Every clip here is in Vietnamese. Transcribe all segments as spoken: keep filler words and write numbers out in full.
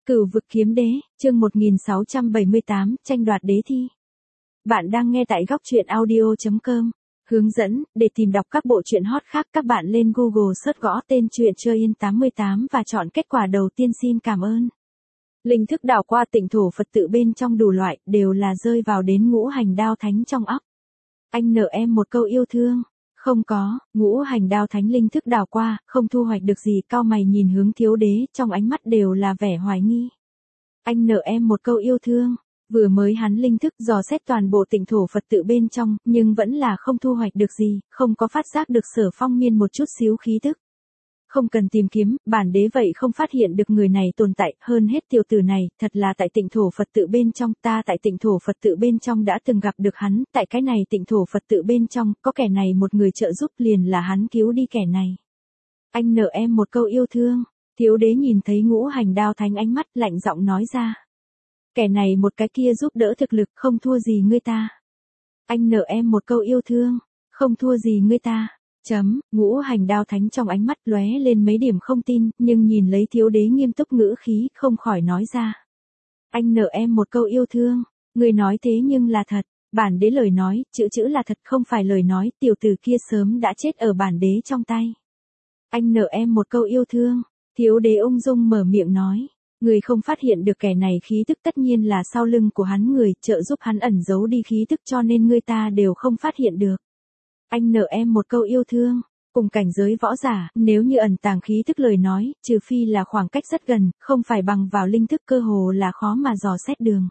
Cửu vực kiếm đế, chương một nghìn sáu trăm bảy mươi tám, tranh đoạt đế thi. Bạn đang nghe tại góc truyện audio chấm com. Hướng dẫn, để tìm đọc các bộ truyện hot khác các bạn lên Google search gõ tên truyện chơi in tám mươi tám và chọn kết quả đầu tiên. Xin cảm ơn. Linh thức đảo qua tịnh thổ Phật tự bên trong đủ loại, đều là rơi vào đến ngũ hành đao thánh trong óc. Anh nợ em một câu yêu thương. Không có, ngũ hành đao thánh linh thức đảo qua, không thu hoạch được gì, cau mày nhìn hướng thiếu đế, trong ánh mắt đều là vẻ hoài nghi. Anh nợ em một câu yêu thương. Vừa mới hắn linh thức dò xét toàn bộ tịnh thổ Phật tự bên trong, nhưng vẫn là không thu hoạch được gì, không có phát giác được Sở Phong Miên một chút xíu khí thức. Không cần tìm kiếm, bản đế vậy không phát hiện được người này tồn tại, hơn hết tiểu tử này, thật là tại tịnh thổ Phật tự bên trong, ta tại tịnh thổ Phật tự bên trong đã từng gặp được hắn, tại cái này tịnh thổ Phật tự bên trong, có kẻ này một người trợ giúp liền là hắn cứu đi kẻ này. Anh nợ em một câu yêu thương, thiếu đế nhìn thấy ngũ hành đao thánh ánh mắt lạnh giọng nói ra. Kẻ này một cái kia giúp đỡ thực lực không thua gì ngươi ta. Anh nợ em một câu yêu thương, không thua gì ngươi ta. Chấm, ngũ hành đao thánh trong ánh mắt lóe lên mấy điểm không tin, nhưng nhìn lấy thiếu đế nghiêm túc ngữ khí, không khỏi nói ra. Anh nợ em một câu yêu thương, người nói thế nhưng là thật, bản đế lời nói, chữ chữ là thật không phải lời nói, tiểu tử kia sớm đã chết ở bản đế trong tay. Anh nợ em một câu yêu thương, thiếu đế ung dung mở miệng nói. Người không phát hiện được kẻ này khí tức tất nhiên là sau lưng của hắn người trợ giúp hắn ẩn giấu đi khí tức cho nên người ta đều không phát hiện được. Anh nợ em một câu yêu thương, cùng cảnh giới võ giả, nếu như ẩn tàng khí tức lời nói, trừ phi là khoảng cách rất gần, không phải bằng vào linh thức cơ hồ là khó mà dò xét đường.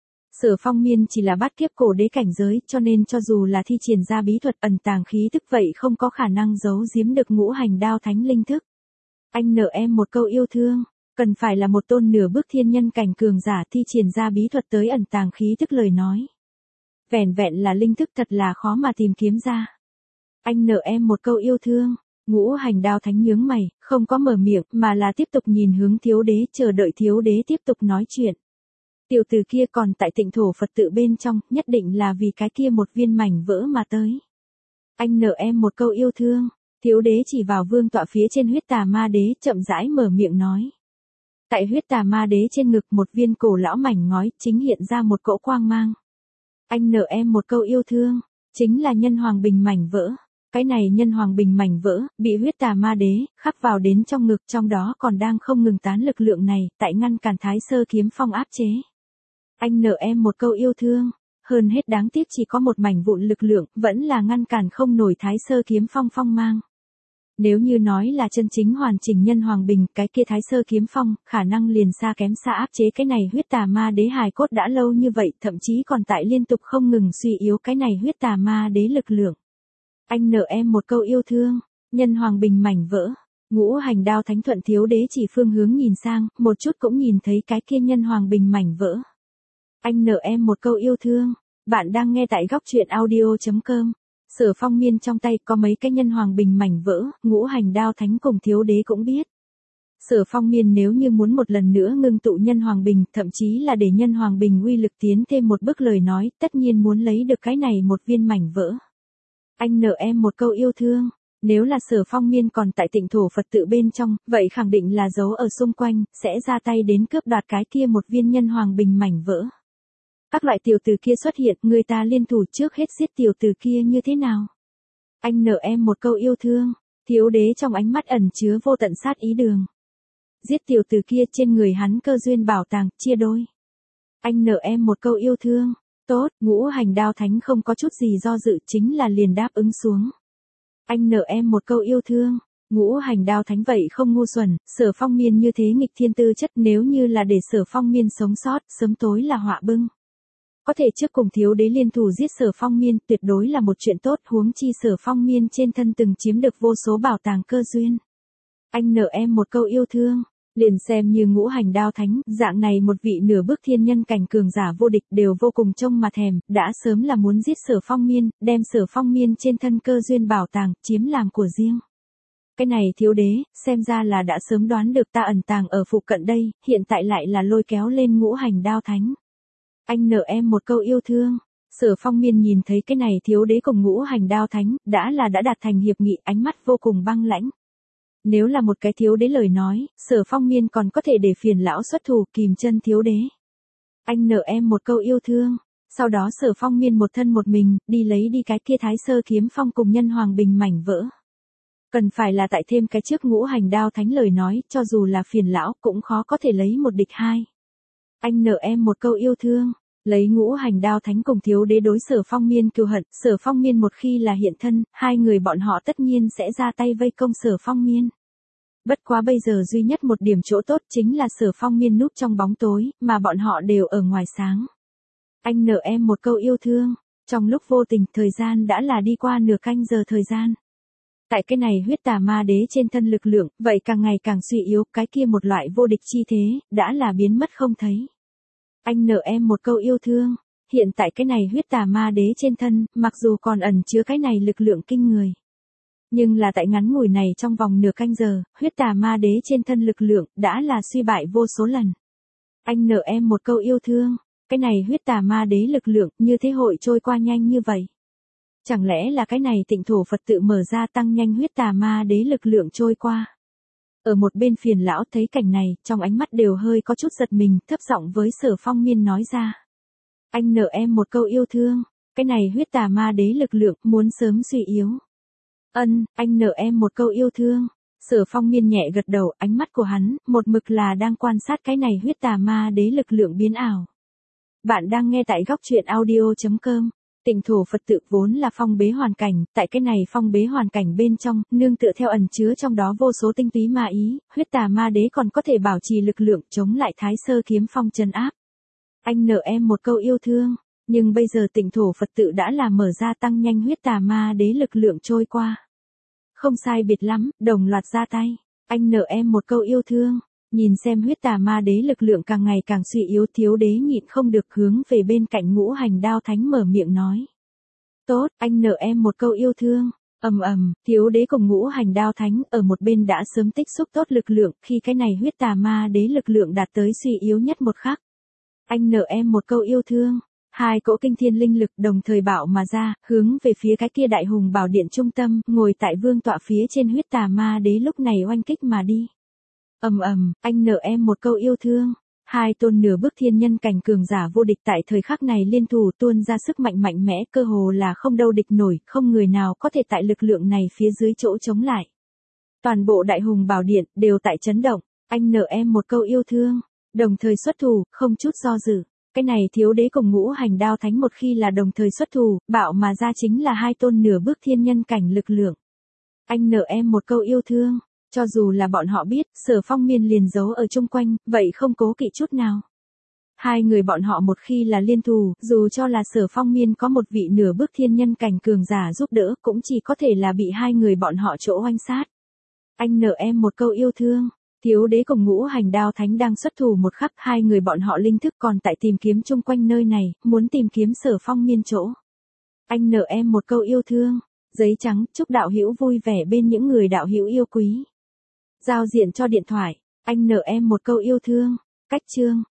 Sở Phong Miên chỉ là bát kiếp cổ đế cảnh giới cho nên cho dù là thi triển ra bí thuật ẩn tàng khí tức vậy không có khả năng giấu giếm được ngũ hành đao thánh linh thức. Anh nợ em một câu yêu thương. Cần phải là một tôn nửa bước thiên nhân cảnh cường giả thi triển ra bí thuật tới ẩn tàng khí tức lời nói. Vẻn vẹn là linh thức thật là khó mà tìm kiếm ra. Anh nợ em một câu yêu thương, ngũ hành đao thánh nhướng mày, không có mở miệng mà là tiếp tục nhìn hướng thiếu đế chờ đợi thiếu đế tiếp tục nói chuyện. Tiểu tử kia còn tại tịnh thổ Phật tự bên trong, nhất định là vì cái kia một viên mảnh vỡ mà tới. Anh nợ em một câu yêu thương, thiếu đế chỉ vào vương tọa phía trên huyết tà ma đế chậm rãi mở miệng nói. Tại huyết tà ma đế trên ngực một viên cổ lão mảnh ngói chính hiện ra một cỗ quang mang. Anh nợ em một câu yêu thương, chính là nhân hoàng bình mảnh vỡ. Cái này nhân hoàng bình mảnh vỡ, bị huyết tà ma đế, khắc vào đến trong ngực trong đó còn đang không ngừng tán lực lượng này, tại ngăn cản thái sơ kiếm phong áp chế. Anh nợ em một câu yêu thương, hơn hết đáng tiếc chỉ có một mảnh vụn lực lượng, vẫn là ngăn cản không nổi thái sơ kiếm phong phong mang. Nếu như nói là chân chính hoàn chỉnh nhân hoàng bình, cái kia thái sơ kiếm phong, khả năng liền xa kém xa áp chế cái này huyết tà ma đế hài cốt đã lâu như vậy, thậm chí còn tại liên tục không ngừng suy yếu cái này huyết tà ma đế lực lượng. Anh nợ em một câu yêu thương, nhân hoàng bình mảnh vỡ, ngũ hành đao thánh thuận thiếu đế chỉ phương hướng nhìn sang, một chút cũng nhìn thấy cái kia nhân hoàng bình mảnh vỡ. Anh nợ em một câu yêu thương, bạn đang nghe tại góc truyện audio chấm com. Sở Phong Miên trong tay có mấy cái nhân hoàng bình mảnh vỡ, ngũ hành đao thánh cùng thiếu đế cũng biết. Sở Phong Miên nếu như muốn một lần nữa ngưng tụ nhân hoàng bình, thậm chí là để nhân hoàng bình uy lực tiến thêm một bước lời nói, tất nhiên muốn lấy được cái này một viên mảnh vỡ. Anh nợ em một câu yêu thương, nếu là Sở Phong Miên còn tại tịnh thổ Phật tự bên trong, vậy khẳng định là giấu ở xung quanh, sẽ ra tay đến cướp đoạt cái kia một viên nhân hoàng bình mảnh vỡ. Các loại tiểu tử kia xuất hiện, người ta liên thủ trước hết giết tiểu tử kia như thế nào? Anh nợ em một câu yêu thương, thiếu đế trong ánh mắt ẩn chứa vô tận sát ý đường. Giết tiểu tử kia trên người hắn cơ duyên bảo tàng, chia đôi. Anh nợ em một câu yêu thương, tốt, ngũ hành đao thánh không có chút gì do dự chính là liền đáp ứng xuống. Anh nợ em một câu yêu thương, ngũ hành đao thánh vậy không ngu xuẩn, Sở Phong Miên như thế nghịch thiên tư chất nếu như là để Sở Phong Miên sống sót, sớm tối là họa bưng. Có thể trước cùng thiếu đế liên thủ giết Sở Phong Miên tuyệt đối là một chuyện tốt huống chi Sở Phong Miên trên thân từng chiếm được vô số bảo tàng cơ duyên. Anh nợ em một câu yêu thương, liền xem như ngũ hành đao thánh, dạng này một vị nửa bước thiên nhân cảnh cường giả vô địch đều vô cùng trông mà thèm, đã sớm là muốn giết Sở Phong Miên, đem Sở Phong Miên trên thân cơ duyên bảo tàng, chiếm làm của riêng. Cái này thiếu đế, xem ra là đã sớm đoán được ta ẩn tàng ở phụ cận đây, hiện tại lại là lôi kéo lên ngũ hành đao thánh. Anh nợ em một câu yêu thương. Sở Phong Miên nhìn thấy cái này thiếu đế cùng ngũ hành đao thánh, đã là đã đạt thành hiệp nghị, ánh mắt vô cùng băng lãnh. Nếu là một cái thiếu đế lời nói, Sở Phong Miên còn có thể để phiền lão xuất thủ kìm chân thiếu đế. Anh nợ em một câu yêu thương. Sau đó Sở Phong Miên một thân một mình, đi lấy đi cái kia Thái Sơ kiếm phong cùng Nhân Hoàng Bình mảnh vỡ. Cần phải là tại thêm cái trước ngũ hành đao thánh lời nói, cho dù là phiền lão cũng khó có thể lấy một địch hai. Anh nợ em một câu yêu thương. Lấy ngũ hành đao thánh cùng thiếu đế đối Sở Phong Miên cừu hận, Sở Phong Miên một khi là hiện thân, hai người bọn họ tất nhiên sẽ ra tay vây công Sở Phong Miên. Bất quá bây giờ duy nhất một điểm chỗ tốt chính là Sở Phong Miên núp trong bóng tối, mà bọn họ đều ở ngoài sáng. Anh nợ em một câu yêu thương. Trong lúc vô tình, thời gian đã là đi qua nửa canh giờ thời gian. Tại cái này huyết tà ma đế trên thân lực lượng, vậy càng ngày càng suy yếu, cái kia một loại vô địch chi thế, đã là biến mất không thấy. Anh nợ em một câu yêu thương. Hiện tại cái này huyết tà ma đế trên thân, mặc dù còn ẩn chứa cái này lực lượng kinh người. Nhưng là tại ngắn ngủi này trong vòng nửa canh giờ, huyết tà ma đế trên thân lực lượng, đã là suy bại vô số lần. Anh nợ em một câu yêu thương. Cái này huyết tà ma đế lực lượng, như thế hội trôi qua nhanh như vậy. Chẳng lẽ là cái này tịnh thổ Phật tự mở ra tăng nhanh huyết tà ma đế lực lượng trôi qua. Ở một bên phiền lão thấy cảnh này, trong ánh mắt đều hơi có chút giật mình, thấp giọng với Sở Phong Miên nói ra. Anh nợ em một câu yêu thương. Cái này huyết tà ma đế lực lượng, muốn sớm suy yếu. Ân, anh nợ em một câu yêu thương. Sở Phong Miên nhẹ gật đầu, ánh mắt của hắn, một mực là đang quan sát cái này huyết tà ma đế lực lượng biến ảo. Bạn đang nghe tại góc truyện audio chấm com. Tịnh thổ Phật tự vốn là phong bế hoàn cảnh, tại cái này phong bế hoàn cảnh bên trong, nương tựa theo ẩn chứa trong đó vô số tinh túy ma ý, huyết tà ma đế còn có thể bảo trì lực lượng chống lại Thái Sơ kiếm phong trấn áp. Anh nợ em một câu yêu thương, nhưng bây giờ tịnh thổ Phật tự đã là mở ra tăng nhanh huyết tà ma đế lực lượng trôi qua. Không sai biệt lắm, đồng loạt ra tay. Anh nợ em một câu yêu thương. Nhìn xem huyết tà ma đế lực lượng càng ngày càng suy yếu, thiếu đế nhịn không được hướng về bên cạnh ngũ hành đao thánh mở miệng nói. Tốt, anh nợ em một câu yêu thương. Ầm ầm, thiếu đế cùng ngũ hành đao thánh ở một bên đã sớm tích xúc tốt lực lượng, khi cái này huyết tà ma đế lực lượng đạt tới suy yếu nhất một khắc. Anh nợ em một câu yêu thương. Hai cỗ kinh thiên linh lực đồng thời bạo mà ra, hướng về phía cái kia đại hùng bảo điện trung tâm, ngồi tại vương tọa phía trên huyết tà ma đế lúc này oanh kích mà đi. Ầm ầm, anh nợ em một câu yêu thương. Hai tôn nửa bước thiên nhân cảnh cường giả vô địch tại thời khắc này liên thủ tuôn ra sức mạnh mạnh mẽ, cơ hồ là không đâu địch nổi, không người nào có thể tại lực lượng này phía dưới chỗ chống lại. Toàn bộ đại hùng bảo điện đều tại chấn động. Anh nợ em một câu yêu thương. Đồng thời xuất thủ, không chút do dự. Cái này thiếu đế cùng ngũ hành đao thánh một khi là đồng thời xuất thủ, bạo mà ra chính là hai tôn nửa bước thiên nhân cảnh lực lượng. Anh nợ em một câu yêu thương. Cho dù là bọn họ biết, Sở Phong Miên liền giấu ở chung quanh, vậy không cố kỵ chút nào. Hai người bọn họ một khi là liên thủ, dù cho là Sở Phong Miên có một vị nửa bước thiên nhân cảnh cường giả giúp đỡ, cũng chỉ có thể là bị hai người bọn họ chỗ oanh sát. Anh nợ em một câu yêu thương. Thiếu đế cùng ngũ hành đao thánh đang xuất thủ một khắc, hai người bọn họ linh thức còn tại tìm kiếm chung quanh nơi này, muốn tìm kiếm Sở Phong Miên chỗ. Anh nợ em một câu yêu thương. Giấy trắng, chúc đạo hữu vui vẻ bên những người đạo hữu yêu quý. Giao diện cho điện thoại. Anh nợ em một câu yêu thương. Cách chương.